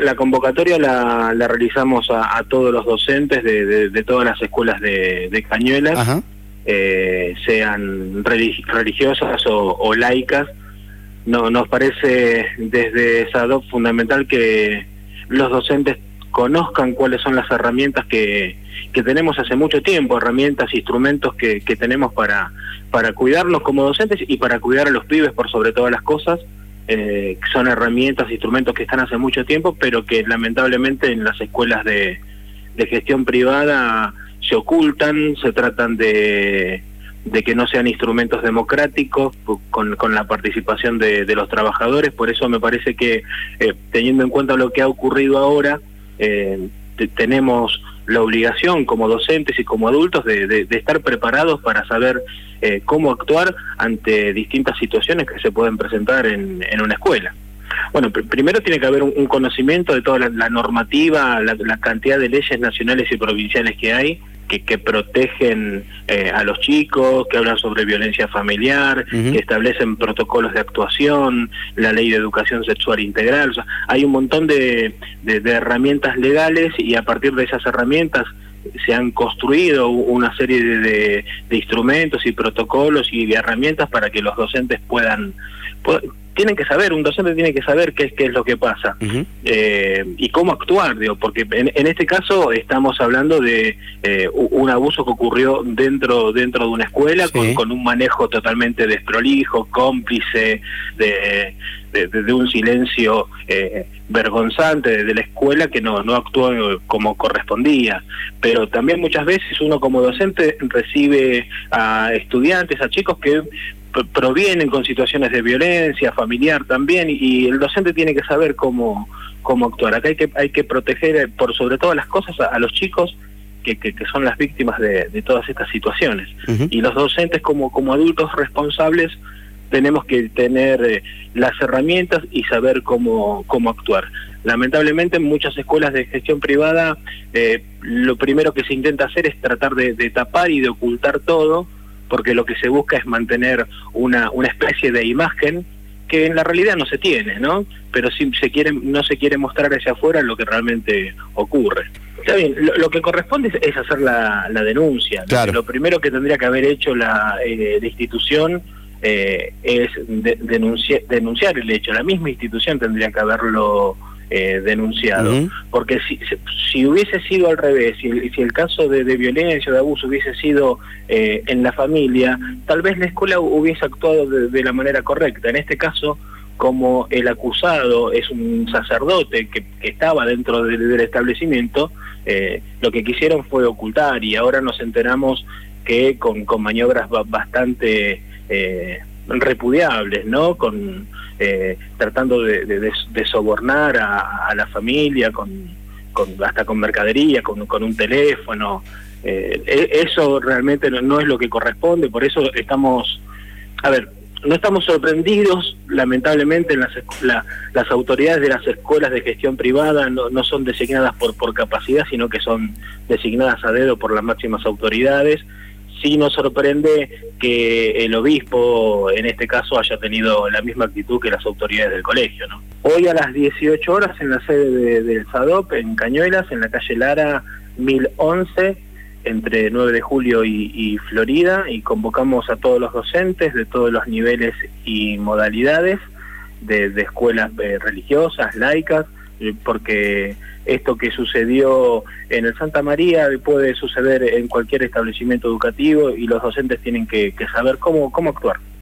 La convocatoria la realizamos a todos los docentes de todas las escuelas de Cañuelas. Ajá. Sean religiosas o laicas. Nos parece desde SADOP fundamental que los docentes conozcan cuáles son las herramientas que tenemos hace mucho tiempo, herramientas, instrumentos que tenemos para cuidarnos como docentes y para cuidar a los pibes por sobre todas las cosas. Son herramientas, instrumentos que están hace mucho tiempo, pero que lamentablemente en las escuelas de gestión privada se ocultan, se tratan de que no sean instrumentos democráticos con la participación de los trabajadores. Por eso me parece que teniendo en cuenta lo que ha ocurrido ahora, tenemos la obligación como docentes y como adultos de estar preparados para saber cómo actuar ante distintas situaciones que se pueden presentar en una escuela. Bueno, primero tiene que haber un conocimiento de toda la normativa, la cantidad de leyes nacionales y provinciales que hay, que protegen a los chicos, que hablan sobre violencia familiar, que establecen protocolos de actuación, la ley de educación sexual integral. O sea, hay un montón de herramientas legales, y a partir de esas herramientas se han construido una serie de instrumentos y protocolos y de herramientas para que los docentes tienen que saber, un docente tiene que saber qué es lo que pasa y cómo actuar, porque en este caso estamos hablando de un abuso que ocurrió dentro de una escuela, con un manejo totalmente desprolijo, cómplice de un silencio vergonzante de la escuela, que no actuó como correspondía. Pero también muchas veces uno como docente recibe a estudiantes, a chicos que provienen con situaciones de violencia familiar también, y el docente tiene que saber cómo actuar. Acá hay que proteger por sobre todas las cosas a los chicos que son las víctimas de todas estas situaciones. Y los docentes como adultos responsables tenemos que tener las herramientas y saber cómo actuar. Lamentablemente en muchas escuelas de gestión privada lo primero que se intenta hacer es tratar de tapar y de ocultar todo, porque lo que se busca es mantener una especie de imagen que en la realidad no se tiene, ¿no? Pero sí no se quiere mostrar hacia afuera lo que realmente ocurre. Está bien, lo que corresponde es hacer la denuncia. Claro. Lo primero que tendría que haber hecho la institución es denunciar el hecho. La misma institución tendría que haberlo denunciado, porque si hubiese sido al revés, si el caso de violencia o de abuso hubiese sido en la familia, tal vez la escuela hubiese actuado de la manera correcta. En este caso, como el acusado es un sacerdote que estaba dentro del establecimiento, lo que quisieron fue ocultar, y ahora nos enteramos que con maniobras bastante repudiables, ¿no? Tratando de sobornar a la familia hasta con mercadería, con un teléfono. Eso realmente no es lo que corresponde. Por eso no estamos sorprendidos. Lamentablemente las autoridades de las escuelas de gestión privada no son designadas por capacidad, sino que son designadas a dedo por las máximas autoridades. Sí nos sorprende que el obispo, en este caso, haya tenido la misma actitud que las autoridades del colegio, ¿no? Hoy a las 18 horas en la sede del SADOP, en Cañuelas, en la calle Lara 1011, entre 9 de julio y Florida, y convocamos a todos los docentes de todos los niveles y modalidades, de escuelas religiosas, laicas, porque esto que sucedió en el Santa María puede suceder en cualquier establecimiento educativo, y los docentes tienen que saber cómo actuar.